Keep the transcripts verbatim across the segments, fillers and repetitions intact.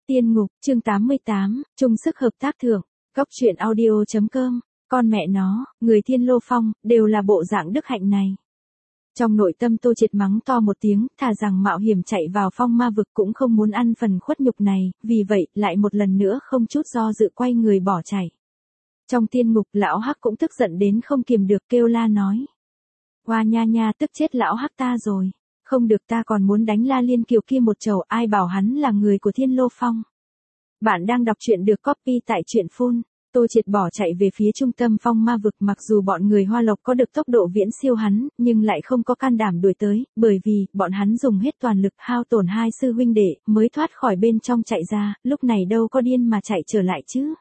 Tiên ngục, chương tám mươi tám, chung sức hợp tác thượng, góc truyện audio chấm com, con mẹ nó, người Thiên Lô Phong, đều là bộ dạng đức hạnh này. Trong nội tâm Tô Triệt mắng to một tiếng, thà rằng mạo hiểm chạy vào phong ma vực cũng không muốn ăn phần khuất nhục này, vì vậy, lại một lần nữa không chút do dự quay người bỏ chạy. Trong tiên ngục, lão Hắc cũng tức giận đến không kiềm được kêu la nói. Hoa nha nha, tức chết lão Hắc ta rồi. Không được, ta còn muốn đánh La Liên Kiều kia một chầu, ai bảo hắn là người của Thiên Lô Phong. Bạn đang đọc truyện được copy tại truyện phun. Tô Triệt bỏ chạy về phía trung tâm phong ma vực, mặc dù bọn người Hoa Lộc có được tốc độ viễn siêu hắn, nhưng lại không có can đảm đuổi tới, bởi vì, bọn hắn dùng hết toàn lực hao tổn hai sư huynh đệ, mới thoát khỏi bên trong chạy ra, lúc này đâu có điên mà chạy trở lại chứ.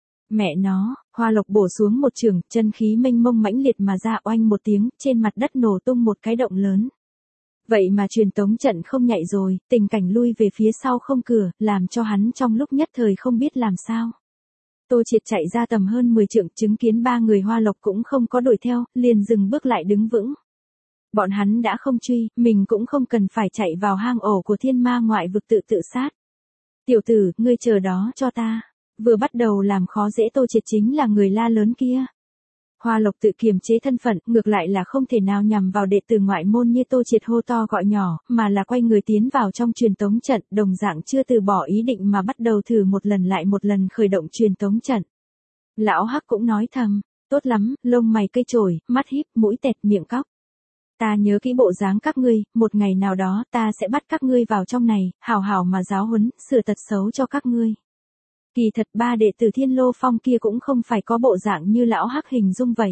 Mẹ nó, Hoa Lộc bổ xuống một trường, chân khí mênh mông mãnh liệt mà ra oanh một tiếng, trên mặt đất nổ tung một cái động lớn. Vậy mà truyền tống trận không nhạy rồi, tình cảnh lui về phía sau không cửa, làm cho hắn trong lúc nhất thời không biết làm sao. Tô Triệt chạy ra tầm hơn mười trượng, chứng kiến ba người Hoa Lộc cũng không có đuổi theo, liền dừng bước lại đứng vững. Bọn hắn đã không truy, mình cũng không cần phải chạy vào hang ổ của thiên ma ngoại vực tự tự sát. Tiểu tử, ngươi chờ đó cho ta. Vừa bắt đầu làm khó dễ Tô Triệt chính là người la lớn kia. Hoa Lộc tự kiềm chế thân phận, ngược lại là không thể nào nhằm vào đệ tử ngoại môn như Tô Triệt hô to gọi nhỏ, mà là quay người tiến vào trong truyền tống trận, đồng dạng chưa từ bỏ ý định mà bắt đầu thử một lần lại một lần khởi động truyền tống trận. Lão Hắc cũng nói thầm, tốt lắm, lông mày cây chổi, mắt híp, mũi tẹt, miệng cóc. Ta nhớ kỹ bộ dáng các ngươi, một ngày nào đó ta sẽ bắt các ngươi vào trong này, hào hào mà giáo huấn, sửa tật xấu cho các ngươi. Kỳ thật ba đệ tử Thiên Lô Phong kia cũng không phải có bộ dạng như lão Hắc hình dung vậy.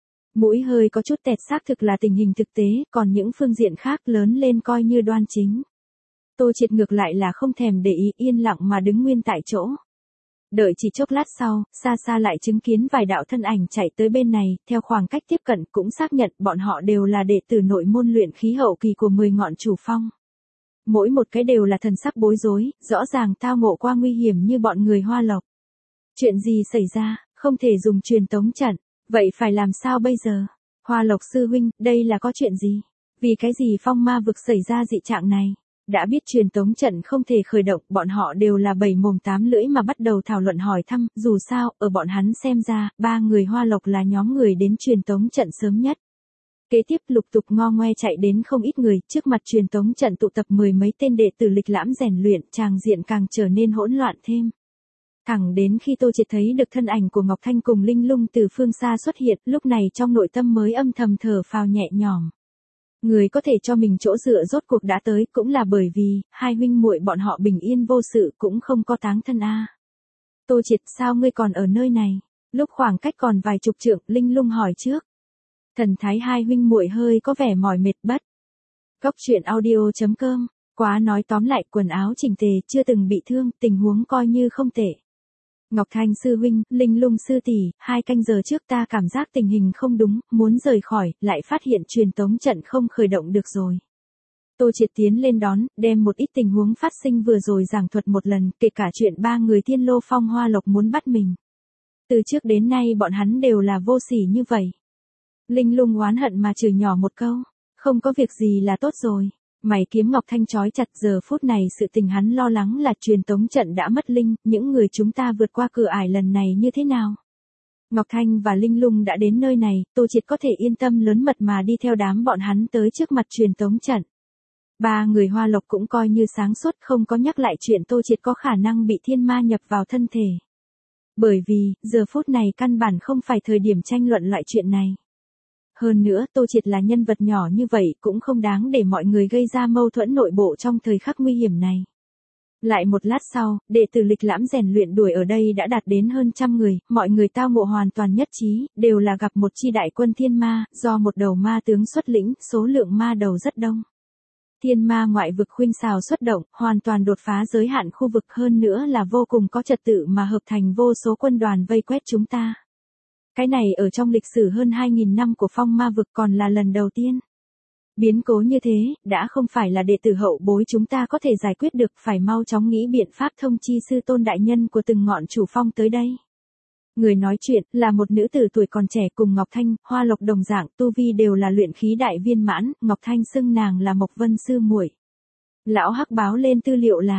Mũi hơi có chút tẹt xác thực là tình hình thực tế, còn những phương diện khác lớn lên coi như đoan chính. Tô Triệt ngược lại là không thèm để ý, yên lặng mà đứng nguyên tại chỗ. Đợi chỉ chốc lát sau, xa xa lại chứng kiến vài đạo thân ảnh chạy tới bên này, theo khoảng cách tiếp cận cũng xác nhận bọn họ đều là đệ tử nội môn luyện khí hậu kỳ của mười ngọn chủ phong. Mỗi một cái đều là thần sắc bối rối, rõ ràng tao ngộ qua nguy hiểm như bọn người Hoa Lộc. Chuyện gì xảy ra, không thể dùng truyền tống trận, vậy phải làm sao bây giờ? Hoa Lộc sư huynh, đây là có chuyện gì? Vì cái gì phong ma vực xảy ra dị trạng này? Đã biết truyền tống trận không thể khởi động, bọn họ đều là bảy mồm tám lưỡi mà bắt đầu thảo luận hỏi thăm, dù sao, ở bọn hắn xem ra, ba người Hoa Lộc là nhóm người đến truyền tống trận sớm nhất. Kế tiếp lục tục ngo ngoe chạy đến không ít người, trước mặt truyền tống trận tụ tập mười mấy tên đệ tử lịch lãm rèn luyện, tràng diện càng trở nên hỗn loạn thêm. Thẳng đến khi Tô Triệt thấy được thân ảnh của Ngọc Thanh cùng Linh Lung từ phương xa xuất hiện, lúc này trong nội tâm mới âm thầm thở phào nhẹ nhõm. Người có thể cho mình chỗ dựa rốt cuộc đã tới, cũng là bởi vì, hai huynh muội bọn họ bình yên vô sự cũng không có táng thân a. Tô Triệt, sao ngươi còn ở nơi này? Lúc khoảng cách còn vài chục trượng, Linh Lung hỏi trước. Thần thái hai huynh muội hơi có vẻ mỏi mệt bất. Góc truyện audio chấm com, quá nói tóm lại, quần áo chỉnh tề, chưa từng bị thương, tình huống coi như không tệ. Ngọc Thanh sư huynh, Linh Lung sư tỷ, hai canh giờ trước ta cảm giác tình hình không đúng, muốn rời khỏi, lại phát hiện truyền tống trận không khởi động được rồi. Tô Triệt tiến lên đón, đem một ít tình huống phát sinh vừa rồi giảng thuật một lần, kể cả chuyện ba người Thiên Lô Phong Hoa Lộc muốn bắt mình. Từ trước đến nay bọn hắn đều là vô sỉ như vậy. Linh Lung oán hận mà chửi nhỏ một câu, không có việc gì là tốt rồi. Mày kiếm Ngọc Thanh trói chặt, giờ phút này sự tình hắn lo lắng là truyền tống trận đã mất linh, những người chúng ta vượt qua cửa ải lần này như thế nào? Ngọc Thanh và Linh Lung đã đến nơi này, Tô Triệt có thể yên tâm lớn mật mà đi theo đám bọn hắn tới trước mặt truyền tống trận. Ba người Hoa Lộc cũng coi như sáng suốt, không có nhắc lại chuyện Tô Triệt có khả năng bị thiên ma nhập vào thân thể. Bởi vì, giờ phút này căn bản không phải thời điểm tranh luận loại chuyện này. Hơn nữa, Tô Triệt là nhân vật nhỏ như vậy cũng không đáng để mọi người gây ra mâu thuẫn nội bộ trong thời khắc nguy hiểm này. Lại một lát sau, đệ tử lịch lãm rèn luyện đuổi ở đây đã đạt đến hơn trăm người, mọi người tao ngộ hoàn toàn nhất trí, đều là gặp một chi đại quân thiên ma, do một đầu ma tướng xuất lĩnh, số lượng ma đầu rất đông. Thiên ma ngoại vực khuynh xào xuất động, hoàn toàn đột phá giới hạn khu vực, hơn nữa là vô cùng có trật tự mà hợp thành vô số quân đoàn vây quét chúng ta. Cái này ở trong lịch sử hơn hai nghìn năm của phong ma vực còn là lần đầu tiên. Biến cố như thế, đã không phải là đệ tử hậu bối chúng ta có thể giải quyết được, phải mau chóng nghĩ biện pháp thông chi sư tôn đại nhân của từng ngọn chủ phong tới đây. Người nói chuyện, là một nữ tử tuổi còn trẻ cùng Ngọc Thanh, Hoa Lộc đồng dạng, tu vi đều là luyện khí đại viên mãn, Ngọc Thanh xưng nàng là Mộc Vân sư muội. Lão Hắc báo lên tư liệu là,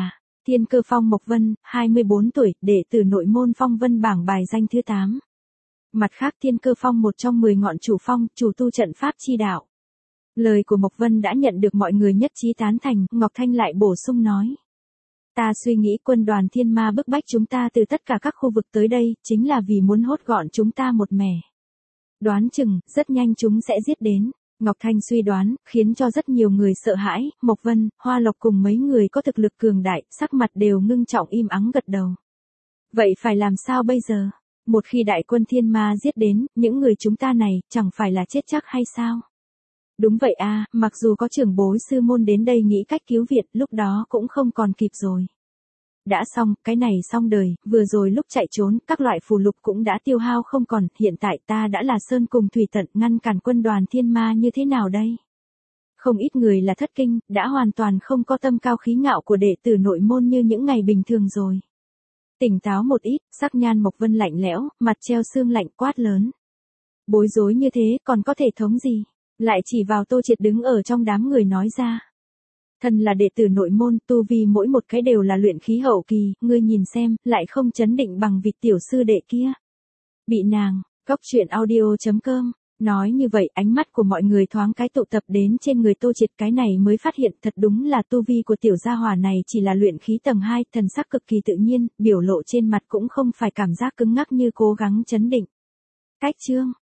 Thiên Cơ Phong Mộc Vân, hai mươi bốn tuổi, đệ tử nội môn Phong Vân bảng bài danh thứ tám. Mặt khác Thiên Cơ Phong một trong mười ngọn chủ phong, chủ tu trận pháp chi đạo. Lời của Mộc Vân đã nhận được mọi người nhất trí tán thành, Ngọc Thanh lại bổ sung nói. Ta suy nghĩ quân đoàn thiên ma bức bách chúng ta từ tất cả các khu vực tới đây, chính là vì muốn hốt gọn chúng ta một mẻ. Đoán chừng, rất nhanh chúng sẽ giết đến. Ngọc Thanh suy đoán, khiến cho rất nhiều người sợ hãi, Mộc Vân, Hoa Lộc cùng mấy người có thực lực cường đại, sắc mặt đều ngưng trọng im ắng gật đầu. Vậy phải làm sao bây giờ? Một khi đại quân thiên ma giết đến, những người chúng ta này, chẳng phải là chết chắc hay sao? Đúng vậy a, mặc dù có trưởng bối sư môn đến đây nghĩ cách cứu viện, lúc đó cũng không còn kịp rồi. Đã xong, cái này xong đời, vừa rồi lúc chạy trốn, các loại phù lục cũng đã tiêu hao không còn, hiện tại ta đã là sơn cùng thủy tận, ngăn cản quân đoàn thiên ma như thế nào đây? Không ít người là thất kinh, đã hoàn toàn không có tâm cao khí ngạo của đệ tử nội môn như những ngày bình thường rồi. Tỉnh táo một ít, sắc nhan Mộc Vân lạnh lẽo, mặt treo xương lạnh quát lớn. Bối rối như thế, còn có thể thống gì? Lại chỉ vào Tô Triệt đứng ở trong đám người nói ra. Thần là đệ tử nội môn, tu vi mỗi một cái đều là luyện khí hậu kỳ, ngươi nhìn xem, lại không chấn định bằng vịt tiểu sư đệ kia. Bị nàng, Cốc Truyện Audio chấm com. Nói như vậy, ánh mắt của mọi người thoáng cái tụ tập đến trên người Tô Triệt, cái này mới phát hiện thật đúng là tu vi của tiểu gia hỏa này chỉ là luyện khí tầng hai, thần sắc cực kỳ tự nhiên, biểu lộ trên mặt cũng không phải cảm giác cứng ngắc như cố gắng chấn định. Cách chương